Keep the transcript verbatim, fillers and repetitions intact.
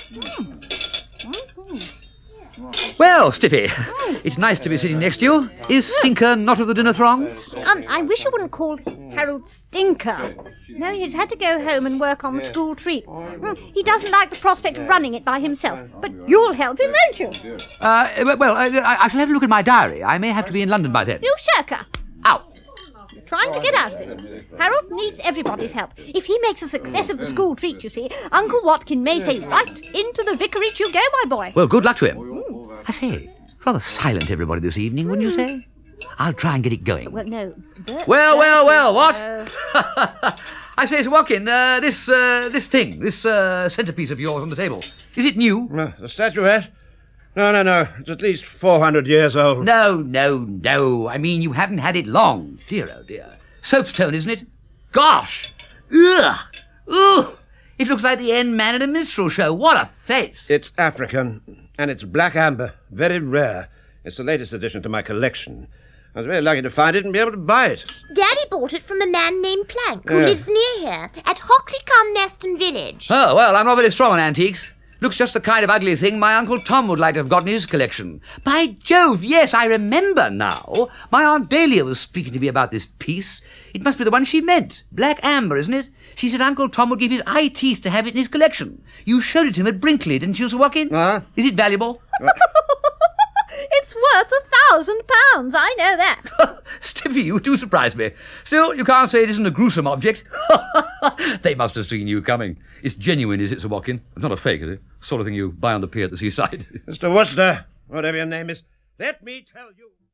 Well, Stiffy, it's nice to be sitting next to you. Is Stinker not of the dinner throng? Um, I wish you wouldn't call Harold Stinker. No, he's had to go home and work on the school treat. Mm, he doesn't like the prospect of running it by himself. But you'll help him, won't you? Uh, well, I, I shall have a look at my diary. I may have to be in London by then. You shirker. Ow. You're trying to get out of it. Harold needs everybody's help. If he makes a success of the school treat, you see, Uncle Watkin may say, right into the vicarage you go, my boy. Well, good luck to him. I say, it's rather silent, everybody, this evening, wouldn't you say? I'll try and get it going. Well, no. Bert, Well, well, well, what? Uh, I say, Sir Watkin, uh, this, uh, this thing, this uh, centrepiece of yours on the table, is it new? Uh, the statuette? No, no, no. It's at least four hundred years old. No, no, no. I mean, you haven't had it long. Dear, oh dear. Soapstone, isn't it? Gosh! Ugh! Ugh! It looks like the end man at a minstrel show. What a face! It's African, and it's black amber. Very rare. It's the latest addition to my collection. I was very lucky to find it and be able to buy it. Daddy bought it from a man named Plank, who Yeah. lives near here, at Hockley-cum-Neston Village. Oh, well, I'm not very strong on antiques. Looks just the kind of ugly thing my Uncle Tom would like to have got in his collection. By Jove, yes, I remember now. My Aunt Dahlia was speaking to me about this piece. It must be the one she meant. Black amber, isn't it? She said Uncle Tom would give his eye teeth to have it in his collection. You showed it to him at Brinkley, didn't you, Sir Watkin? Uh-huh. Is it valuable? it's worth a thousand pounds, I know that. Stiffy, you do surprise me. Still, you can't say it isn't a gruesome object. They must have seen you coming. It's genuine, is it, Sir Watkin? It's not a fake, is it? Sort of thing you buy on the pier at the seaside. Mister Worcester, whatever your name is, let me tell you...